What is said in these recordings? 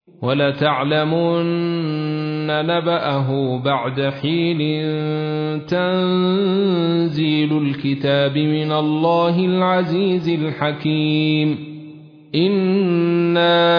وَلَتَعْلَمُنَّ نَبَأَهُ بَعْدَ حِينٍ تَنزِيلُ الْكِتَابِ مِنَ اللَّهِ الْعَزِيزِ الْحَكِيمِ إِنَّا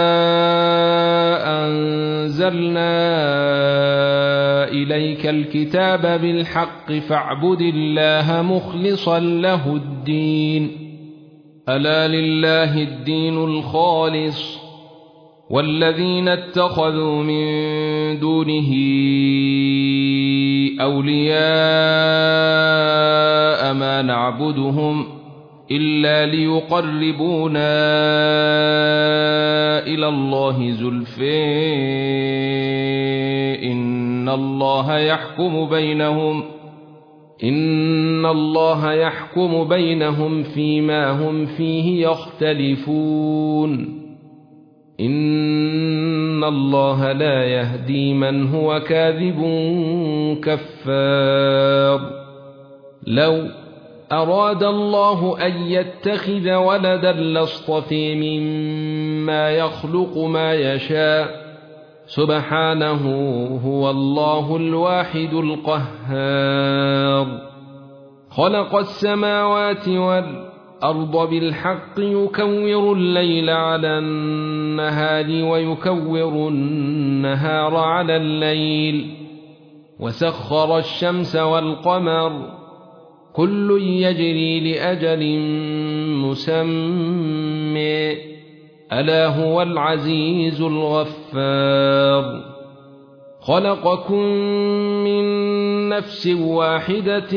أَنزَلْنَا إِلَيْكَ الْكِتَابَ بِالْحَقِّ فَاعْبُدِ اللَّهَ مُخْلِصًا لَهُ الدِّينَ أَلَا لِلَّهِ الدِّينُ الْخَالِصُ والذين اتخذوا من دونه أولياء ما نعبدهم إلا ليقربونا إلى الله زلفى إن الله يحكم بينهم فيما هم فيه يختلفون إن الله لا يهدي من هو كاذب كفار لو أراد الله أن يتخذ ولدا لاصطفى مما يخلق ما يشاء سبحانه هو الله الواحد القهار خلق السماوات والأرض بالحق يكور الليل على النهار ويكور النهار على الليل وسخر الشمس والقمر كل يجري لأجل مسمى ألا هو العزيز الغفار خلقكم من نفس واحدة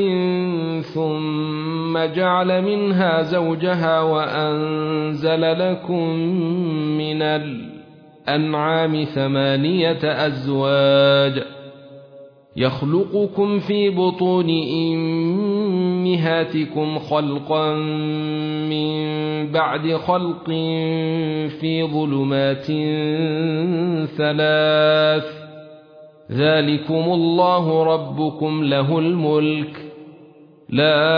ثم جعل منها زوجها وأنزل لكم من الأنعام 8 أزواج يخلقكم في بطون أمهاتكم خلقا من بعد خلق في ظلمات 3 ذلكم الله ربكم له الملك لا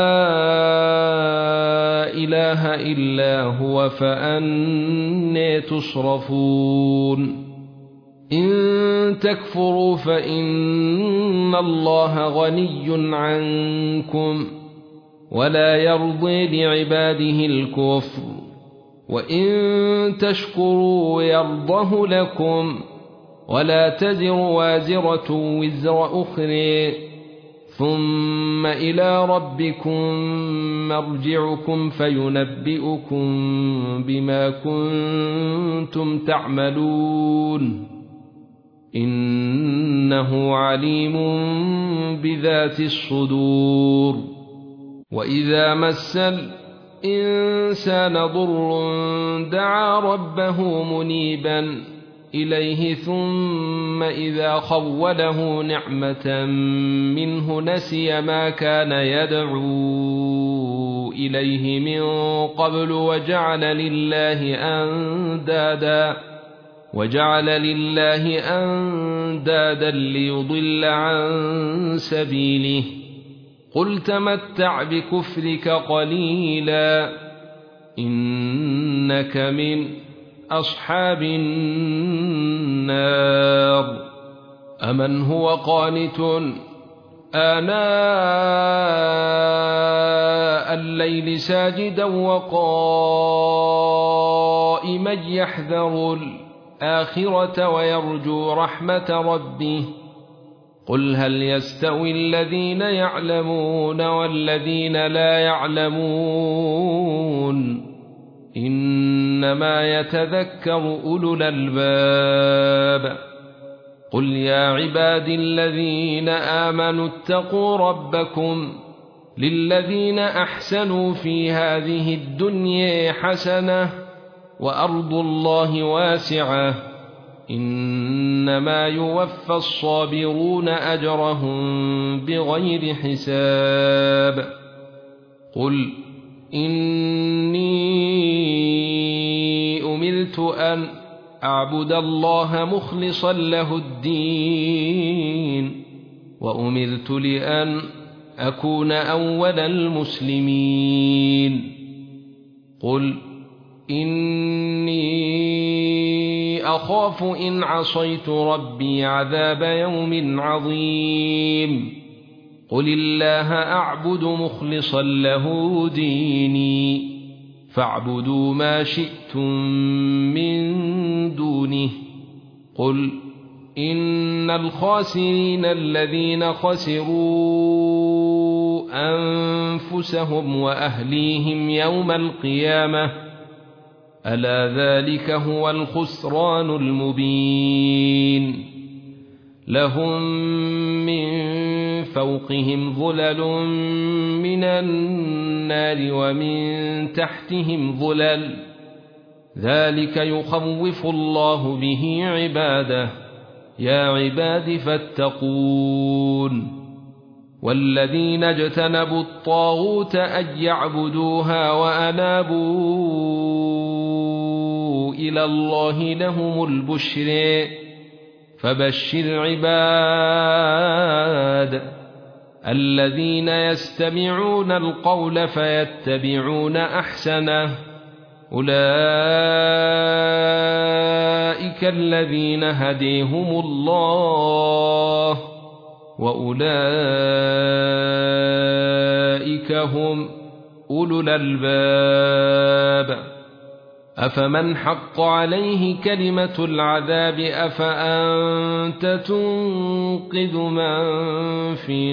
إله إلا هو فأنى تصرفون إن تكفروا فإن الله غني عنكم ولا يرضي لعباده الكفر وإن تشكروا يرضه لكم ولا تزر وازرة وزر أخرى ثم إلى ربكم مرجعكم فينبئكم بما كنتم تعملون إنه عليم بذات الصدور وإذا مس الإنسان ضر دعا ربه منيبا إليه ثم إذا خوله نعمة منه نسي ما كان يدعو إليه من قبل وجعل لله أندادا ليضل عن سبيله قل تمتع بكفرك قليلا إنك من أصحاب النار أمن هو قانت آناء الليل ساجدا وقائما يحذر الآخرة ويرجو رحمة ربه قل هل يستوي الذين يعلمون والذين لا يعلمون إنما يتذكر أولو الألباب قل يا عبادي الذين آمنوا اتقوا ربكم للذين أحسنوا في هذه الدنيا حسنة وأرض الله واسعة إنما يوفى الصابرون أجرهم بغير حساب قل إني أمرت أن أعبد الله مخلصا له الدين وأمرت لأن أكون أول المسلمين قل إني أخاف إن عصيت ربي عذاب يوم عظيم قل الله أعبد مخلصا له ديني فاعبدوا ما شئتم من دونه قل إن الخاسرين الذين خسروا أنفسهم وأهليهم يوم القيامة ألا ذلك هو الخسران المبين لهم من فوقهم ظلل من النار ومن تحتهم ظلل ذلك يخوف الله به عباده يا عباد فاتقون والذين اجتنبوا الطاغوت أن يعبدوها وأنابوا إلى الله لهم البشر فبشر عباد الذين يستمعون القول فيتبعون أحسنه أولئك الذين هديهم الله وأولئك هم أولو الألباب أفمن حق عليه كلمة العذاب أفأنت تنقذ من في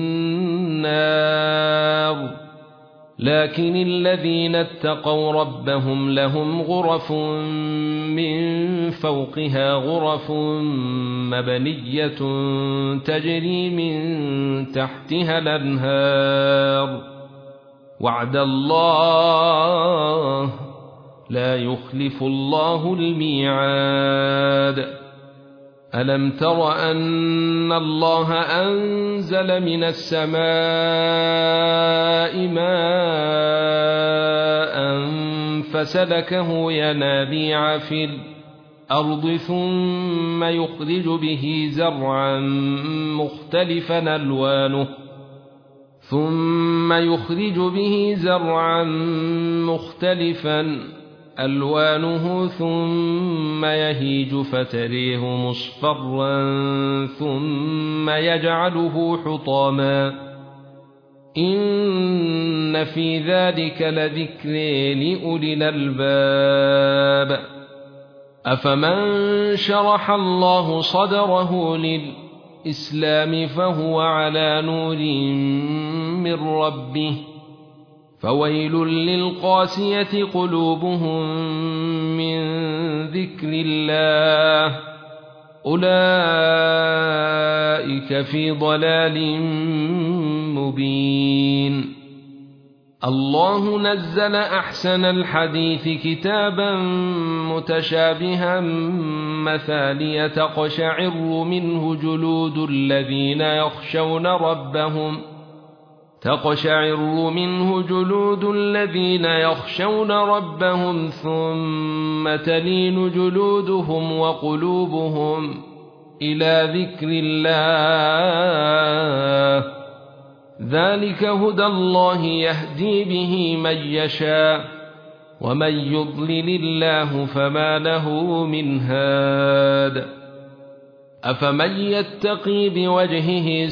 النار لكن الذين اتقوا ربهم لهم غرف من فوقها غرف مبنية تجري من تحتها الأنهار وعد الله لا يخلف الله الميعاد ألم تر أن الله أنزل من السماء ماء فسلكه ينابيع في الأرض ثم يخرج به زرعا مختلفا ألوانه ثم يهيج فتريه مصفرا ثم يجعله حطاما إن في ذلك لذكر لأولي الألباب أفمن شرح الله صدره للإسلام فهو على نور من ربه فويل للقاسية قلوبهم من ذكر الله أولئك في ضلال مبين الله نزل أحسن الحديث كتابا متشابها مثانية تقشعر منه جلود الذين يخشون ربهم ثم تلين جلودهم وقلوبهم إلى ذكر الله ذلك هدى الله يهدي به من يشاء ومن يضلل الله فما له من هاد أفمن يتقي بوجهه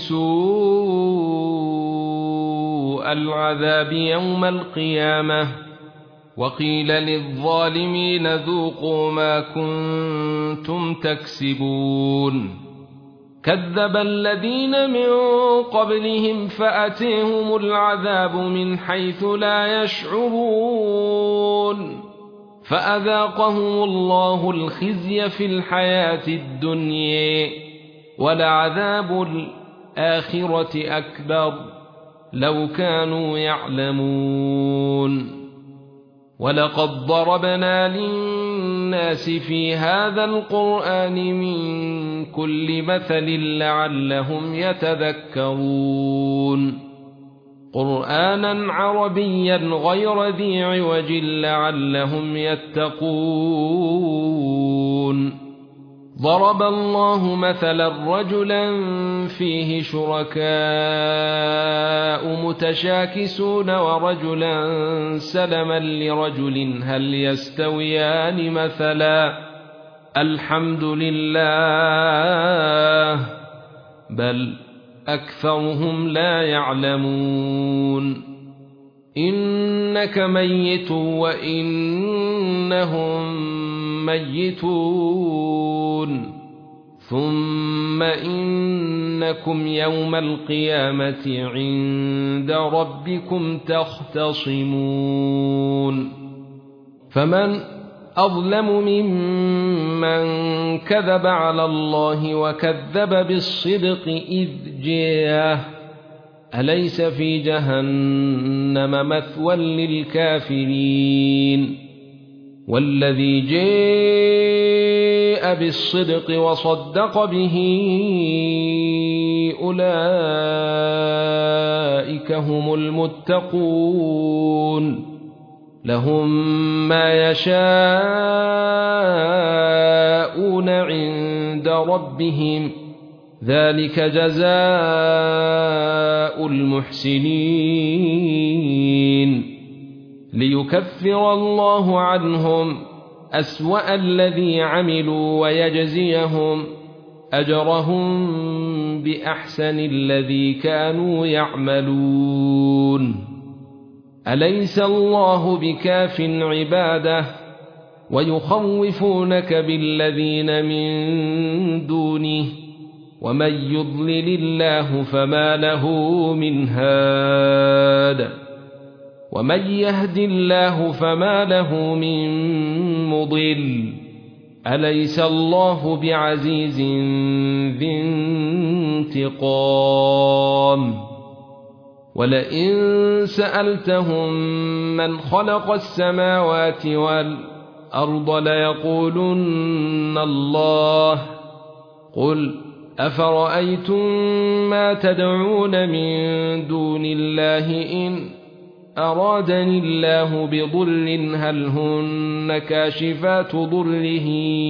سوء العذاب يوم القيامة وقيل للظالمين ذوقوا ما كنتم تكسبون كذب الذين من قبلهم فأتيهم العذاب من حيث لا يشعرون فأذاقهم الله الخزي في الحياة الدنيا ولعذاب الآخرة أكبر لو كانوا يعلمون ولقد ضربنا للناس في هذا القرآن من كل مثل لعلهم يتذكرون قرآنا عربيا غير ذي عوج لعلهم يتقون ضرب الله مثلا رجلا فيه شركاء متشاكسون ورجلا سلما لرجل هل يستويان مثلا الحمد لله بل أكثرهم لا يعلمون إنك ميت وإنهم ميتون ثم إنكم يوم القيامة عند ربكم تختصمون فمن أظلم ممن كذب على الله وكذب بالصدق إذ جاءه أليس في جهنم مثوى للكافرين والذي جاء بالصدق وصدق به أولئك هم المتقون لهم ما يشاءون عند ربهم ذلك جزاء المحسنين ليكفر الله عنهم أسوأ الذي عملوا ويجزيهم أجرهم بأحسن الذي كانوا يعملون أليس الله بكاف عباده ويخوفونك بالذين من دونه ومن يضلل الله فما له من هاد ومن يهد الله فما له من مضل أليس الله بعزيز ذي انتقام ولئن سألتهم من خلق السماوات والأرض ليقولن الله قل أفرأيتم ما تدعون من دون الله إن أرادني الله بضر هل هن كاشفات ضره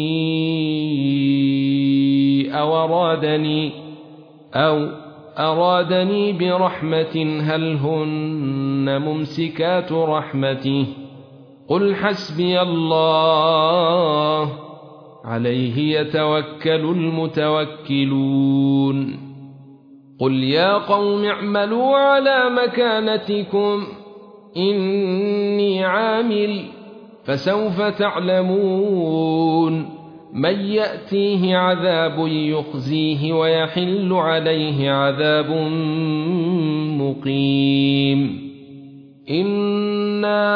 أو أرادني برحمة هل هن ممسكات رحمته قل حسبي الله عليه يتوكل المتوكلون قل يا قوم اعملوا على مكانتكم إني عامل فسوف تعلمون من يأتيه عذاب يخزيه ويحل عليه عذاب مقيم إنا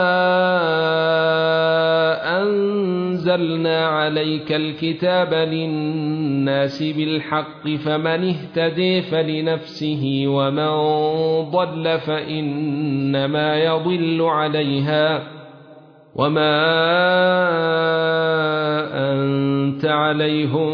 أنزلنا عليك الكتاب للناس بالحق فمن اهتدي فلنفسه ومن ضل فإنما يضل عليها وما أنت عليهم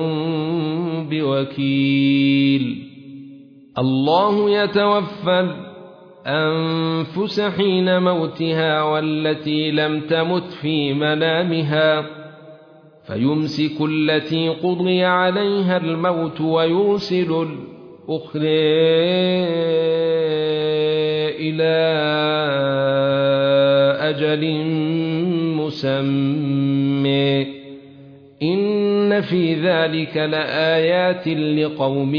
بوكيل الله يتوفى الأنفس حين موتها والتي لم تمت في منامها فيمسك التي قضي عليها الموت ويرسل الأخرى إلى أجل مسمى إن في ذلك لآيات لقوم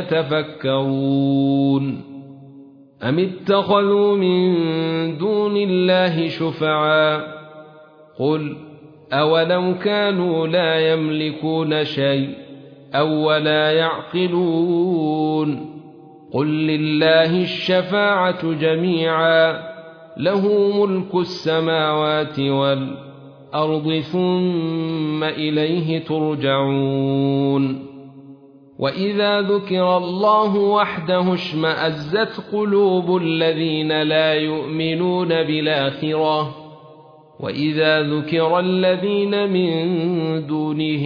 يتفكرون أم اتخذوا من دون الله شفعاء قل أولو كانوا لا يملكون شيء أو ولا يعقلون قل لله الشفاعة جميعا له ملك السماوات والأرض ثم إليه ترجعون وإذا ذكر الله وحده اشمأزت قلوب الذين لا يؤمنون بالآخرة وإذا ذكر الذين من دونه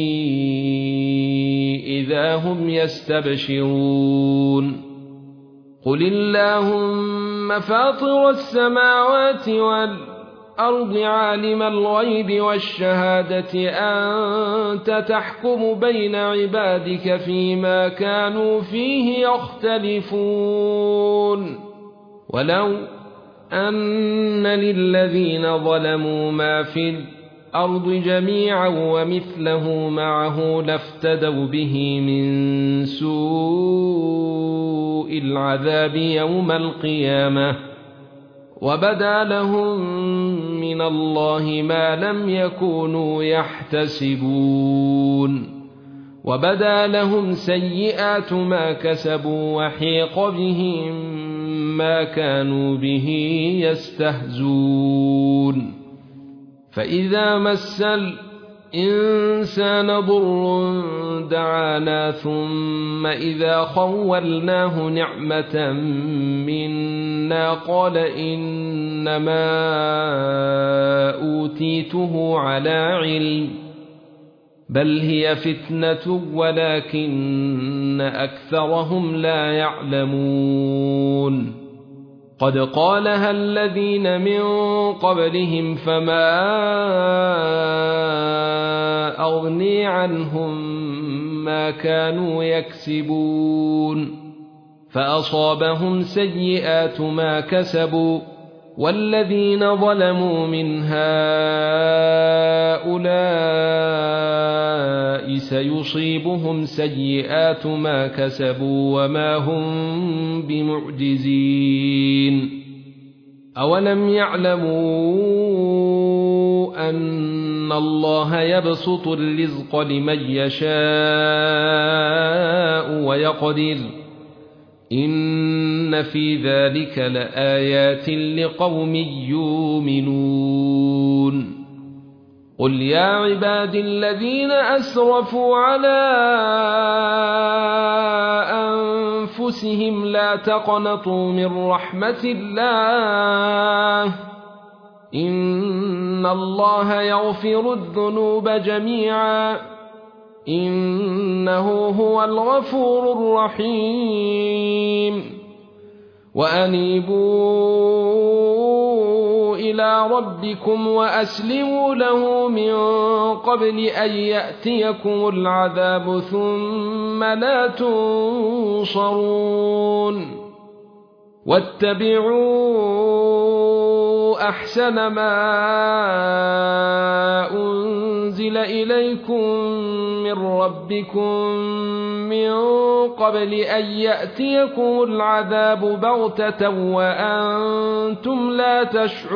إذا هم يستبشرون قل اللهم فاطر السماوات والأرض عالم الغيب والشهادة أنت تحكم بين عبادك فيما كانوا فيه يختلفون ولو أن للذين ظلموا ما في الأرض جميعا ومثله معه لافتدوا به من سوء العذاب يوم القيامة وبدا لهم من الله ما لم يكونوا يحتسبون وبدا لهم سيئات ما كسبوا وحيق بهم ما كانوا به يستهزون فإذا مس الإنسان ضر دعانا ثم إذا خولناه نعمة منا قال إنما أوتيته على علم بل هي فتنة ولكن أكثرهم لا يعلمون قد قالها الذين من قبلهم فما أغني عنهم ما كانوا يكسبون فأصابهم سيئات ما كسبوا والذين ظلموا من هؤلاء سيصيبهم سيئات ما كسبوا وما هم بمعجزين أولم يعلموا أن الله يبسط الرزق لمن يشاء ويقدر إن في ذلك لآيات لقوم يؤمنون قل يا عبادي الذين أسرفوا على أنفسهم لا تقنطوا من رحمة الله إن الله يغفر الذنوب جميعا إنه هو الغفور الرحيم وأنيبوا إلى ربكم وأسلموا له من قبل أن يأتيكم العذاب ثم لا تنصرون واتبعوا أحسن ما أنزل إليكم من ربكم من قبل أن يأتيكم العذاب بغتة وأنتم لا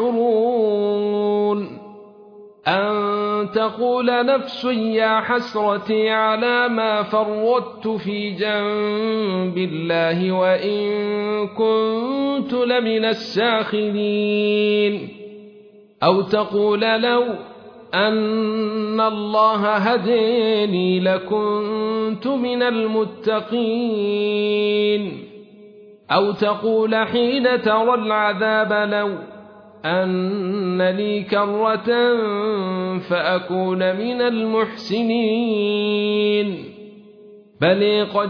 تشعرون أن تقول نفس يا حسرتي على ما فرطت في جنب الله وإن كنت لمن الساخرين أو تقول لو أن الله هديني لكنت من المتقين أو تقول حين ترى العذاب لو أن لي كرة فأكون من المحسنين بل قد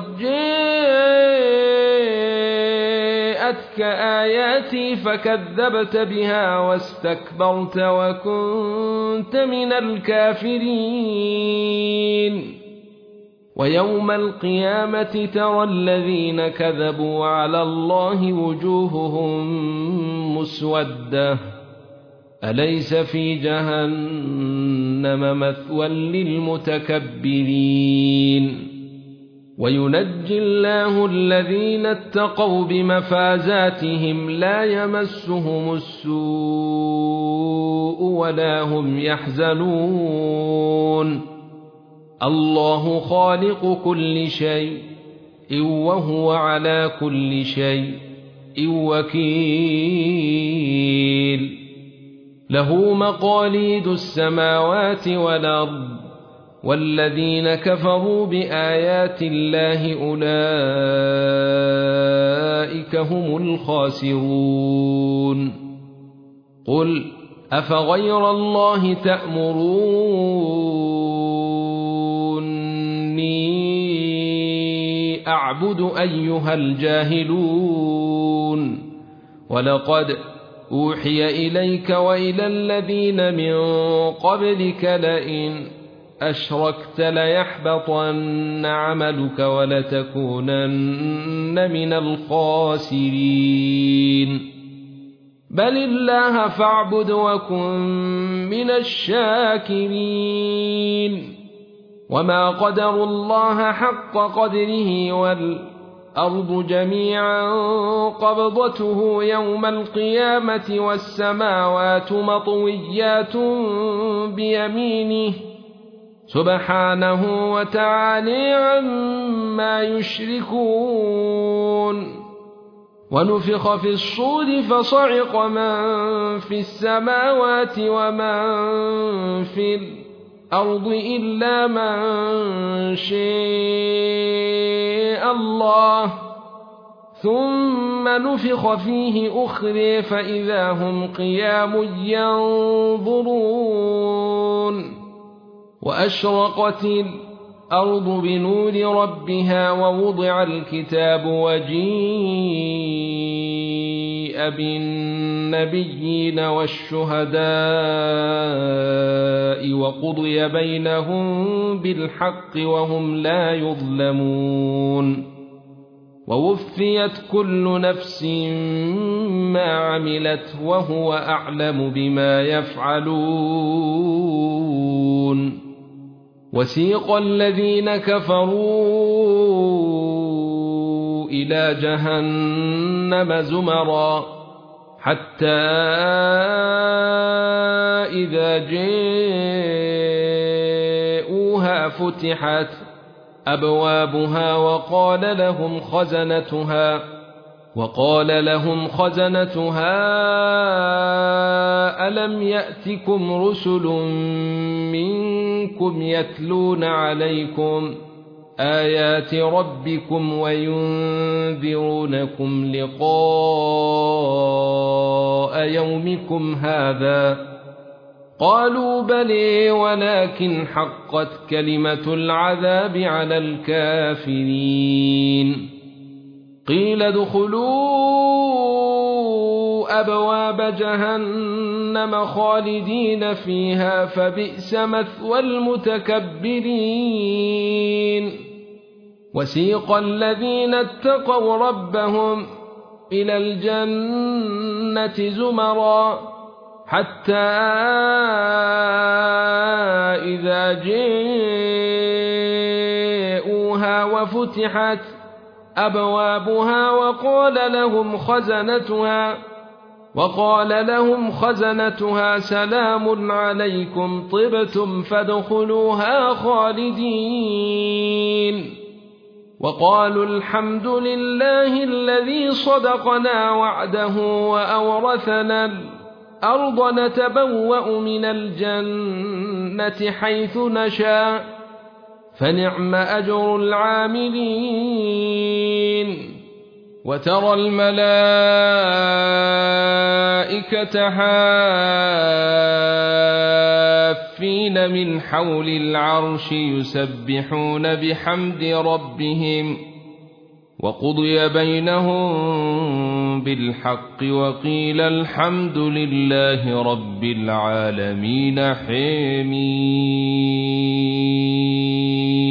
جاءتك آياتي فكذبت بها واستكبرت وكنت من الكافرين ويوم القيامة ترى الذين كذبوا على الله وجوههم مسودة أليس في جهنم مثوى للمتكبرين وينجي الله الذين اتقوا بمفازاتهم لا يمسهم السوء ولا هم يحزنون الله خالق كل شيء وهو على كل شيء وكيل له مقاليد السماوات والأرض والذين كفروا بآيات الله أولئك هم الخاسرون قل أفغير الله تأمروني أعبد أيها الجاهلون ولقد أوحي إليك وإلى الذين من قبلك لئن أشركت ليحبطن عملك ولتكونن من الخاسرين بل الله فاعبد وكن من الشاكرين وما قدروا الله حق قدره والأرض جميعا قبضته يوم القيامة والسماوات مطويات بيمينه سبحانه وتعالى عما يشركون ونفخ في الصور فصعق من في السماوات ومن في الأرض إلا من شاء الله ثم نفخ فيه أخرى فإذا هم قيام ينظرون وأشرقت الأرض بنور ربها ووضع الكتاب وجيء بالنبيين والشهداء وقضي بينهم بالحق وهم لا يظلمون ووفيت كل نفس ما عملت وهو أعلم بما يفعلون وسيق الذين كفروا إلى جهنم زمرا حتى إذا جاءوها فتحت أبوابها وقال لهم خزنتها ألم يأتكم رسل منكم يتلون عليكم آيات ربكم وينذرونكم لقاء يومكم هذا قالوا بلى ولكن حقت كلمة العذاب على الكافرين قيل ادخلوا أبواب جهنم خالدين فيها فبئس مثوى المتكبرين وسيق الذين اتقوا ربهم إلى الجنة زمرا حتى إذا جاءوها وفتحت أبوابها وقال لهم خزنتها سلام عليكم طبتم فادخلوها خالدين وقالوا الحمد لله الذي صدقنا وعده وأورثنا الأرض نتبوأ من الجنة حيث نشاء فنعم أجر العاملين وترى الملائكة حافين من حول العرش يسبحون بحمد ربهم وقضي بينهم بالحق وقيل الحمد لله رب العالمين حميد